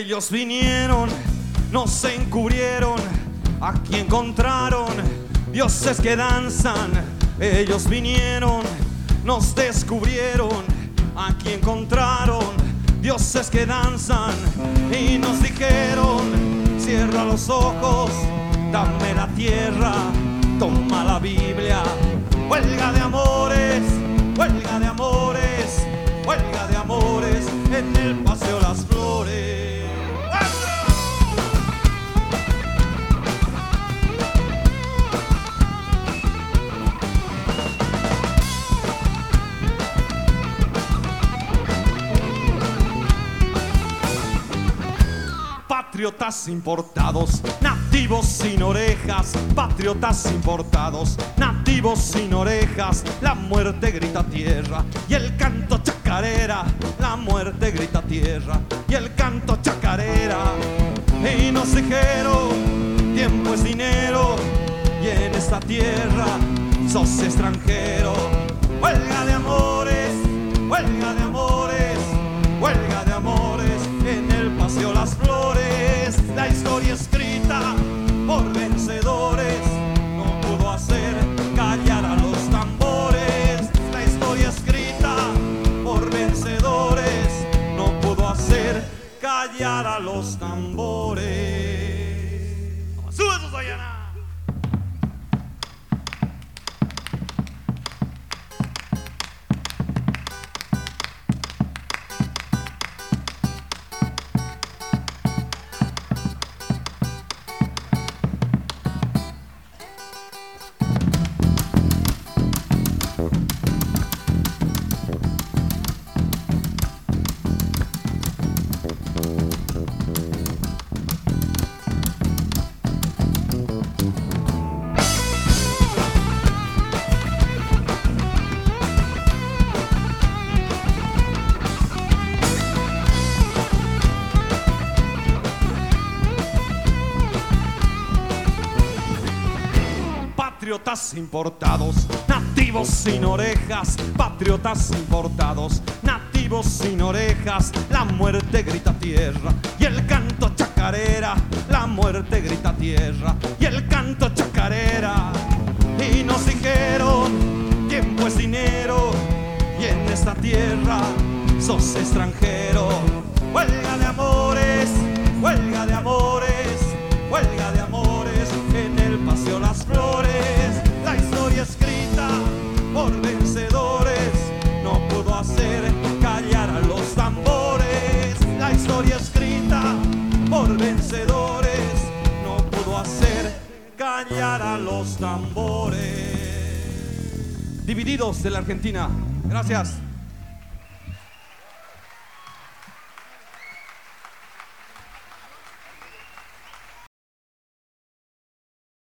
Ellos vinieron, nos encubrieron, aquí encontraron dioses que danzan. Ellos vinieron, nos descubrieron, aquí encontraron dioses que danzan. Y nos dijeron, cierra los ojos, dame la tierra, toma la Biblia. Huelga de amores, huelga de amores, huelga de amores en el Paseo Las Flores. Patriotas importados, nativos sin orejas. Patriotas importados, nativos sin orejas. La muerte grita tierra y el canto chacarera. La muerte grita tierra y el canto chacarera. Y nos dijeron, tiempo es dinero y en esta tierra sos extranjero. Huelga de amores, huelga de amores, huelga de amores en el Paseo Las Flores. La historia escrita por vencedores no pudo hacer callar a los tambores. La historia escrita por vencedores no pudo hacer callar a los tambores. ¡Sube eso, Sayana! Patriotas importados, nativos sin orejas. Patriotas importados, nativos sin orejas. La muerte grita tierra y el canto chacarera. La muerte grita tierra y el canto chacarera. Y nos dijeron, tiempo es dinero y en esta tierra sos extranjero. Huelga de amores, huelga de amores, huelga de amores en el Paseo Las Flores. La historia escrita por vencedores no pudo hacer callar a los tambores. La historia escrita por vencedores no pudo hacer callar a los tambores. Divididos de la Argentina. Gracias.